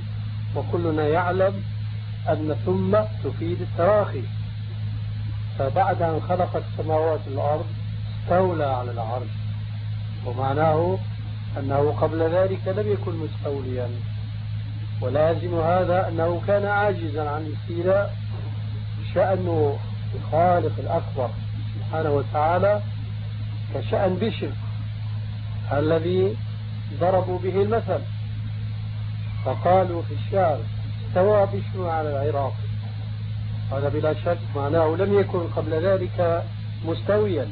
وكلنا يعلم أن ثم تفيد التراخي. فبعد أن خلق السماوات والأرض استولى على العرش، ومعناه أنه قبل ذلك لم يكن مستوليا، ولازم هذا أنه كان عاجزا عن الاستيلاء. شأن الخالق الأكبر سبحانه وتعالى كشأن بشر الذي ضربوا به المثل، فقالوا في الشعر استوى بشر على العراق. هذا بلا شك معناه لم يكن قبل ذلك مستويا.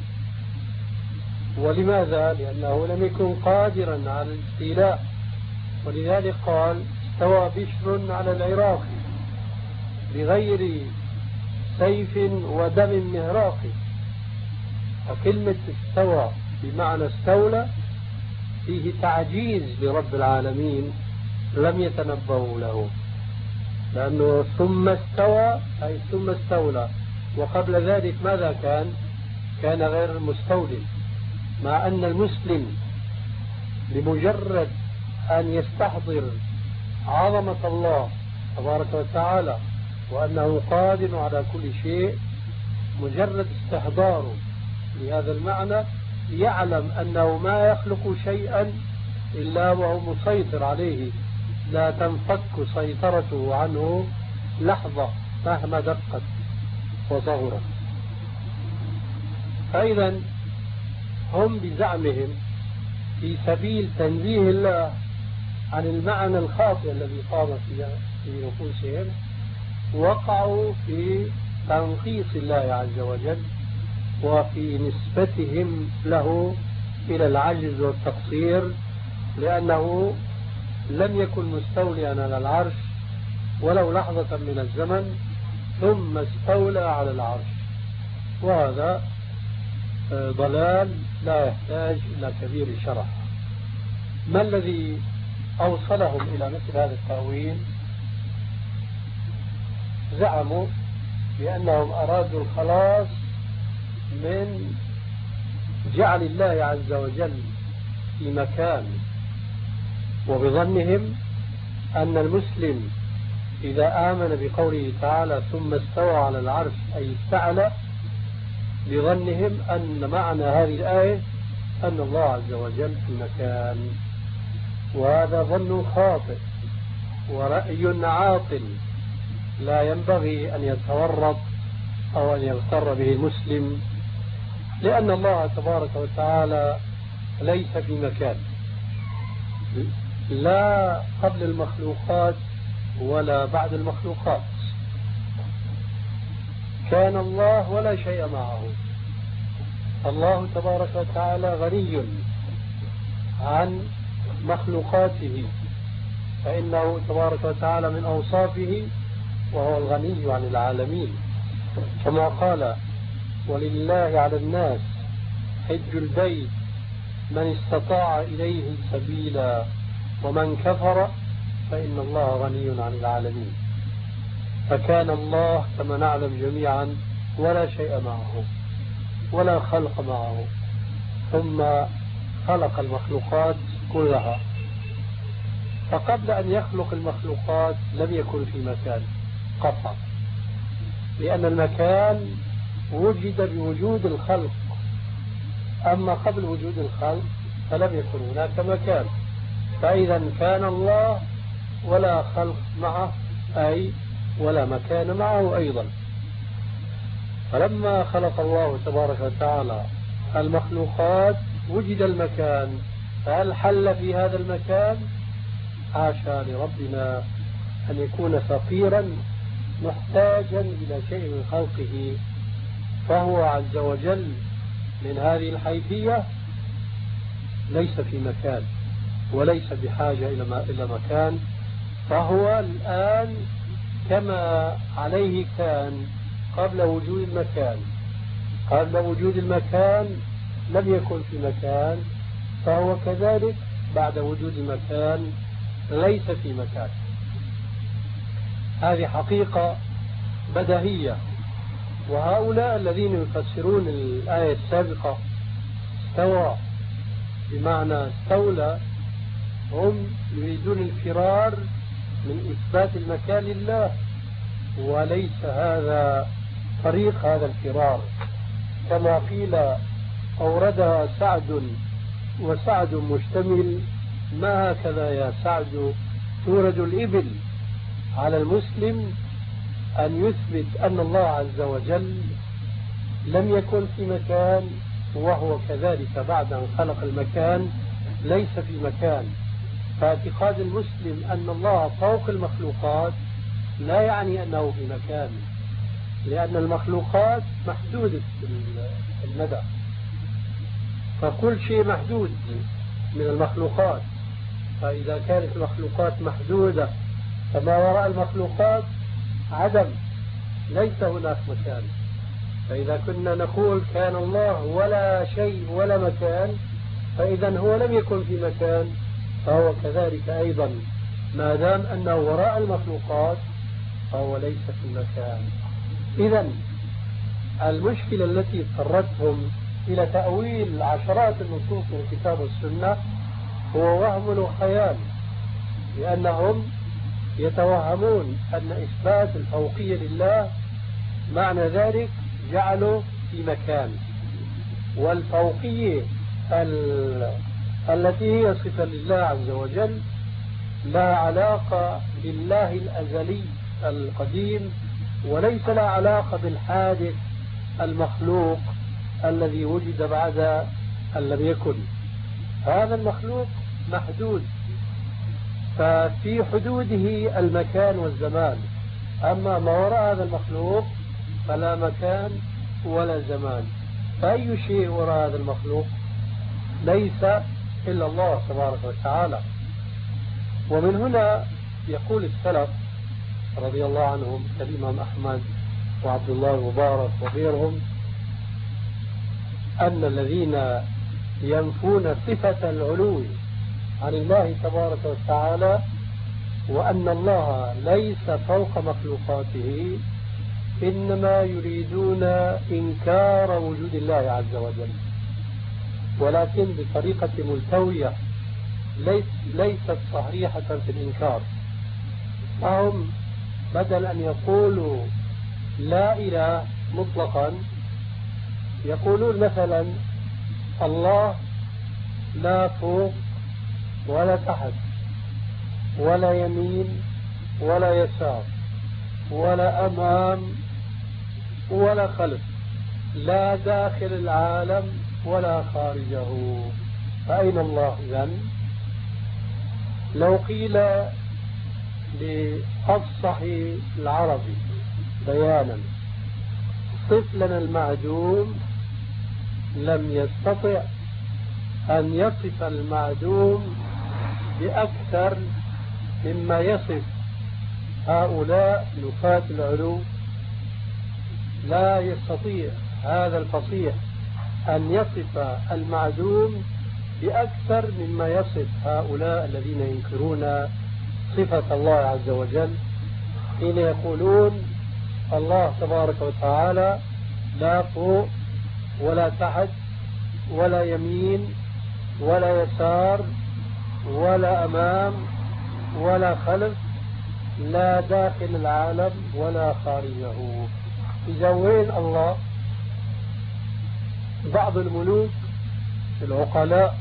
ولماذا؟ لأنه لم يكن قادرا على الاستيلاء، ولذلك قال استوى بشر على العراق بغير سيف ودم مهراق. فكلمة استوى بمعنى استولى فيه تعجيز لرب العالمين لم يتنبهوا له، لأنه ثم استوى أي ثم استولى، وقبل ذلك ماذا كان غير مستولي. مع أن المسلم بمجرد أن يستحضر عظمة الله تبارك وتعالى وأنه قادر على كل شيء، مجرد استحضاره لهذا المعنى يعلم أنه ما يخلق شيئا إلا وهو مسيطر عليه، لا تنفك سيطرته عنه لحظة مهما دقت وصغرت. فإذا هم بزعمهم في سبيل تنزيه الله عن المعنى الخاطئ الذي قام في نفوسهم وقعوا في تنقيص الله عز وجل وفي نسبتهم له إلى العجز والتقصير، لأنه لم يكن مستوليا على العرش ولو لحظة من الزمن ثم استولى على العرش. وهذا ضلال لا يحتاج إلى كبير شرح. ما الذي أوصلهم إلى مثل هذا التأويل؟ زعموا بأنهم أرادوا الخلاص من جعل الله عز وجل في مكان، وبظنهم أن المسلم إذا آمن بقوله تعالى ثم استوى على العرش أي استعلى، بظنهم أن معنى هذه الآية أن الله عز وجل في مكان. وهذا ظن خاطئ ورأي عاطل لا ينبغي أن يتورط أو أن يغتر به المسلم، لأن الله تبارك وتعالى ليس في مكان، لا قبل المخلوقات ولا بعد المخلوقات. كان الله ولا شيء معه. الله تبارك وتعالى غني عن مخلوقاته، فإنه تبارك وتعالى من أوصافه وهو الغني عن العالمين، كما قال ولله على الناس حج البيت من استطاع إليه سبيلا ومن كفر فإن الله غني عن العالمين. فكان الله كما نعلم جميعا ولا شيء معه ولا خلق معه، ثم خلق المخلوقات كلها. فقبل أن يخلق المخلوقات لم يكن في مكان قطعا، لأن المكان وجد بوجود الخلق، أما قبل وجود الخلق فلم يكن هناك مكان. فإذا كان الله ولا خلق معه أي ولا مكان معه أيضا. فلما خلق الله تبارك وتعالى المخلوقات وجد المكان، فهل حل في هذا المكان؟ حاشا لربنا أن يكون فقيرا محتاجا إلى شيء من خلقه، فهو عز وجل من هذه الحيثية ليس في مكان وليس بحاجة إلى مكان، فهو الآن كما عليه كان قبل وجود المكان. قبل وجود المكان لم يكن في مكان، فهو كذلك بعد وجود المكان ليس في مكان. هذه حقيقة بديهية. وهؤلاء الذين يفسرون الآية السابقة استوى بمعنى استولى هم يريدون الفرار من إثبات المكان لله، وليس هذا طريق هذا الفرار كما قيل أوردها سعد وسعد مشتمل. ما هكذا يا سعد تورد الإبل. على المسلم أن يثبت أن الله عز وجل لم يكن في مكان، وهو كذلك بعد أن خلق المكان ليس في مكان. فاعتقاد المسلم أن الله فوق المخلوقات لا يعني أنه في مكان، لأن المخلوقات محدودة المدى، فكل شيء محدود من المخلوقات. فإذا كانت المخلوقات محدودة فما وراء المخلوقات عدم، ليس هناك مكان. فإذا كنا نقول كان الله ولا شيء ولا مكان، فإذا هو لم يكن في مكان، فهو كذلك أيضا ما دام أنه وراء المخلوقات فهو ليس في المكان. إذا المشكلة التي اضطرتهم إلى تأويل عشرات النصوص من الكتاب والسنة هو وهم وخيال، لأنهم يتوهمون أن إثبات الفوقية لله معنى ذلك جعله في مكان، والفوقية التي هي صفة لله عز وجل لا علاقة بالله الأزلي القديم، وليس لا علاقة بالحادث المخلوق الذي وجد بعد أن لم يكن. هذا المخلوق محدود، ففي حدوده المكان والزمان. أما ما وراء هذا المخلوق فلا مكان ولا زمان. فأي شيء وراء هذا المخلوق؟ ليس إلا الله تبارك وتعالى. ومن هنا يقول السلف رضي الله عنهم كالإمام أحمد وعبد الله المبارك وغيرهم أن الذين ينفون صفة العلو عن الله تبارك وتعالى وأن الله ليس فوق مخلوقاته إنما يريدون إنكار وجود الله عز وجل، ولكن بطريقة ملتوية ليست صحيحة في الإنكار. فهم بدل أن يقولوا لا إله مطلقا يقولون مثلا الله لا فوق ولا تحت ولا يمين ولا يسار ولا أمام ولا خلف، لا داخل العالم ولا خارجه. فأين الله إذن؟ لو قيل بأفصح العربي بيانا صف لنا المعدوم، لم يستطع أن يصف المعدوم بأكثر مما يصف هؤلاء نفاة العلو. لا يستطيع هذا الفصيح أن يصف المعدوم بأكثر مما يصف هؤلاء الذين ينكرون صفة الله عز وجل، حين يقولون الله تبارك وتعالى لا فوق ولا تحت ولا يمين ولا يسار ولا أمام ولا خلف، لا داخل العالم ولا خارجه. إذا وين الله؟ بعض الملوك العقلاء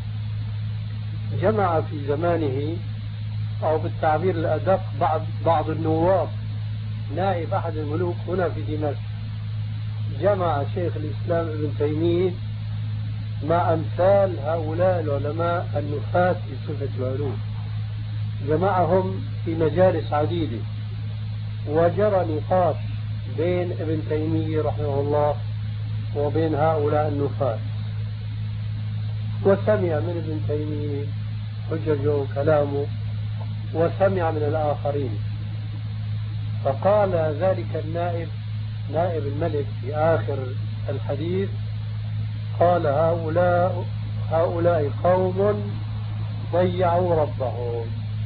جمع في زمانه، أو بالتعبير الأدق بعض النواب، نائب أحد الملوك هنا في دمشق، جمع شيخ الإسلام ابن تيمية مع أمثال هؤلاء العلماء النفاة في صفة العلو، جمعهم في مجالس عديدة، وجرى نقاش بين ابن تيمية رحمه الله وبين هؤلاء النفاة، وسمع من ابن تيمية حججه وكلامه وسمع من الآخرين. فقال ذلك النائب، نائب الملك في آخر الحديث، قال هؤلاء قوم ضيعوا ربهم.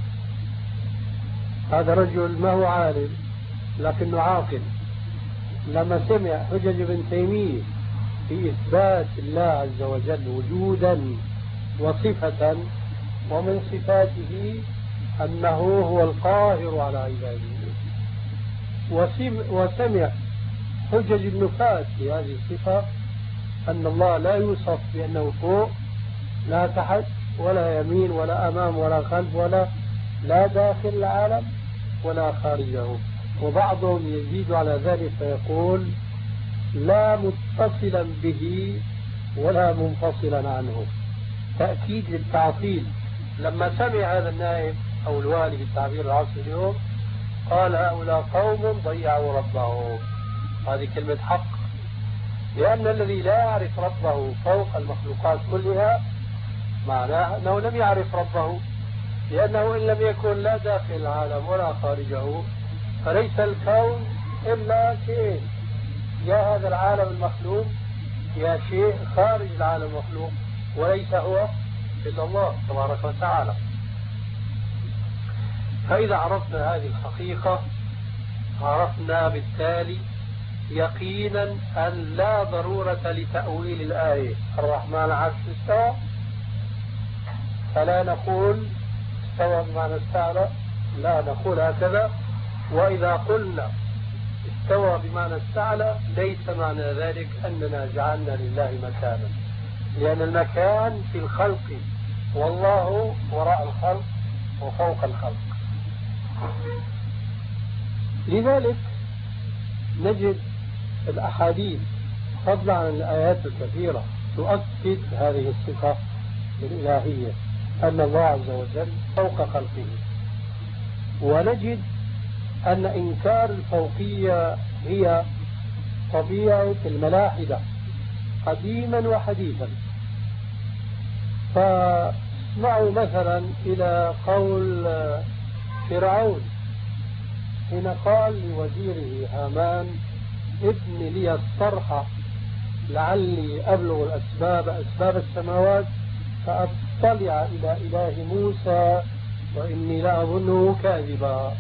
هذا رجل ما هو عالم لكنه عاقل، لما سمع حجج ابن تيمية في إثبات الله عز وجل وجودا وصفة ومن صفاته أنه هو القاهر على عباده، وسمع حجج النفاة في هذه الصفة، أن الله لا يوصف بأنه فوق لا تحت ولا يمين ولا أمام ولا خلف ولا لا داخل العالم ولا خارجه. وبعضهم يزيد على ذلك فيقول لا متصلا به ولا منفصلا عنه، تأكيد للتعطيل. لما سمع هذا النائب أو الوالي بالتعبير العصري اليوم قال هؤلاء قوم ضيعوا ربهم. هذه كلمة حق، لأن الذي لا يعرف ربه فوق المخلوقات كلها معناه أنه لم يعرف ربه، لأنه إن لم يكن لا داخل العالم ولا خارجه فليس الكون إلا شيء، يا هذا العالم المخلوق يا شيء خارج العالم المخلوق، وليس هو إلا الله تبارك وتعالى. فإذا عرفنا هذه الحقيقة عرفنا بالتالي يقينا أن لا ضرورة لتأويل الآية الرحمن على العرش استوى، فلا نقول استوى بمعنى استعلى، لا نقول هكذا. وإذا قلنا استوى بمعنى استعلى ليس معنى ذلك أننا جعلنا لله مكانا، لأن المكان في الخلق والله وراء الخلق وفوق الخلق. لذلك نجد الأحاديث فضلا عن الآيات الكثيرة تؤكد هذه الصفة الإلهية أن الله عز وجل فوق خلقه. ونجد أن إنكار الفوقية هي طبيعة الملاحدة قديما وحديثا. فاسمعوا مثلا إلى قول فرعون حين قال لوزيره هامان ابن لي الصرح لعلي أبلغ أسباب السماوات فأطلع إلى إله موسى وإني لأظنه كاذبا.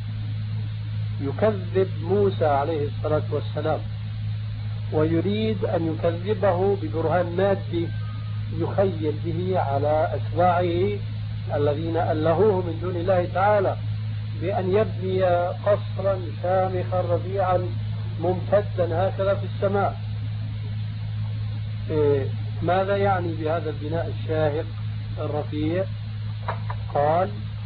يكذب موسى عليه الصلاة والسلام ويريد أن يكذبه ببرهان مادي يخيل به على أتباعه الذين ألهوه من دون الله تعالى بأن يبني قصرا شامخا رفيعا ممتدا هكذا في السماء. ماذا يعني بهذا البناء الشاهق الرفيع؟ قال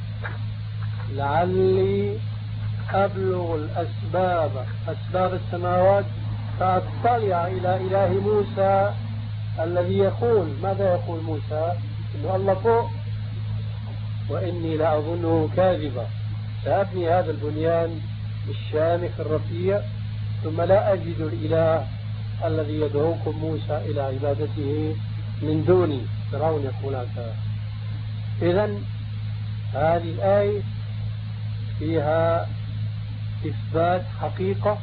لعلي أبلغ أسباب السماوات فأطلع إلى إله موسى الذي يقول ماذا يقول موسى؟ إنه الله فوق وإني لأظنه كاذبا، سأبني هذا البنيان الشامخ الرفيع ثم لا أجد الإله الذي يدعوكم موسى إلى عبادته من دوني. فرعون يقول هكذا. إذن هذه الآية فيها إثبات حقيقة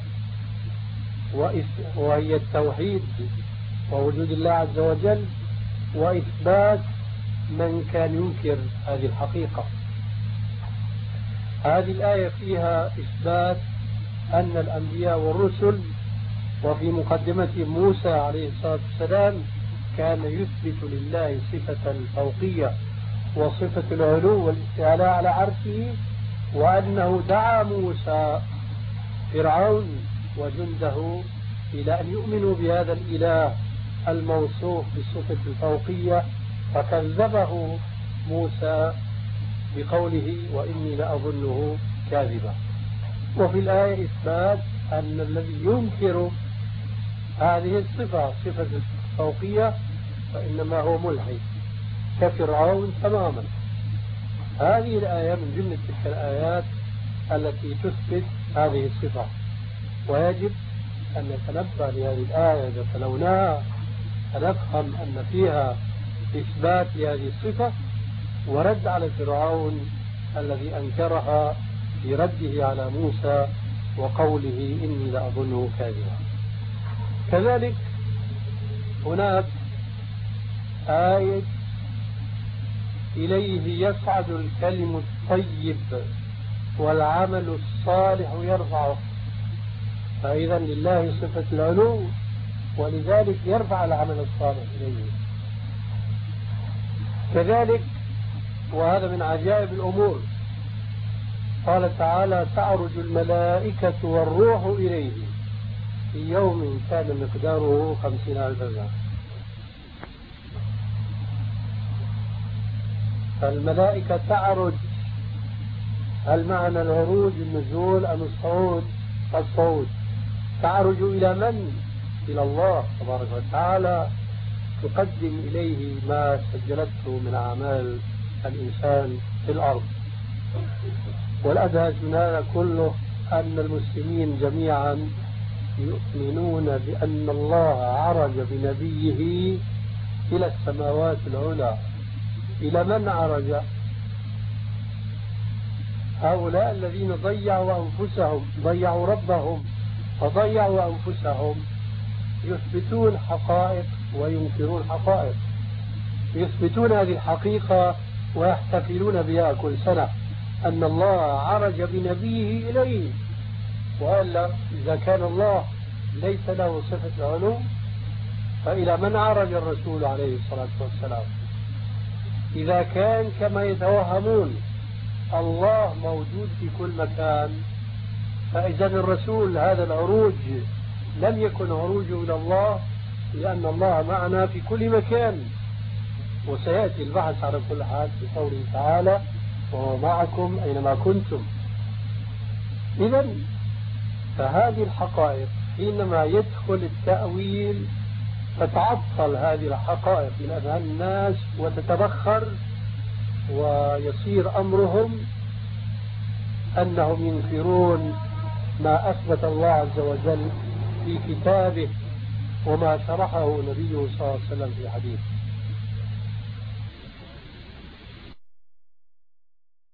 وهي التوحيد ووجود الله عز وجل، وإثبات من كان ينكر هذه الحقيقة. هذه الآية فيها إثبات أن الأنبياء والرسل وفي مقدمة موسى عليه الصلاة والسلام كان يثبت لله صفة الفوقية وصفة العلو والاستعلاء على عرشه، وأنه دعا موسى فرعون وجنده إلى أن يؤمنوا بهذا الإله الموصوف بالصفة الفوقية، فكذبه موسى بقوله وإني لأظنه كاذبا. وفي الآية إثبات أن الذي ينكر هذه الصفة صفة الفوقية فإنما هو ملحد كفرعون تماما. هذه الآية من جملة تلك الآيات التي تثبت هذه الصفة، ويجب أن نتنبه لهذه الآية إذا تلوناها فنفهم أن فيها إثبات لهذه الصفة ورد على فرعون الذي أنكرها برده على موسى وقوله إني لأظنه كاذبا. كذلك هناك آية إليه يصعد الكلم الطيب والعمل الصالح يرفعه، فإذا لله صفة العلو ولذلك يرفع العمل الصالح إليه. كذلك وهذا من عجائب الأمور قال تعالى تعرج الملائكة والروح إليه في يوم كان مقداره 50,000 سنة. فالملائكة تعرج، هل معنى العروج النزول أم الصعود؟ الصعود. تعرج إلى من؟ إلى الله تبارك وتعالى، تقدم إليه ما سجلته من أعمال الإنسان في الأرض. والأدهش من هذا كله أن المسلمين جميعا يؤمنون بأن الله عرج بنبيه إلى السماوات العلى. إلى من عرج؟ هؤلاء الذين ضيعوا أنفسهم، ضيعوا ربهم فضيعوا أنفسهم، يثبتون حقائق وينكرون حقائق. يثبتون هذه الحقيقة ويحتفلون بها كل سنة أن الله عرج بنبيه إليه. وإلا إذا كان الله ليس له صفة العلو فإلى من عرج الرسول عليه الصلاة والسلام؟ إذا كان كما يتوهمون الله موجود في كل مكان، فإذا الرسول هذا العروج لم يكن عروجه إلى الله، لأن الله معنا في كل مكان. وسيأتي البحث على كل حال في قوله تعالى وهو معكم أينما كنتم. إذا فهذه الحقائق حينما يدخل التأويل فتعطل هذه الحقائق من أذهان الناس وتتبخر، ويصير أمرهم أنهم ينكرون ما أثبت الله عز وجل في كتابه وما شرحه نبيه صلى الله عليه وسلم في حديثه.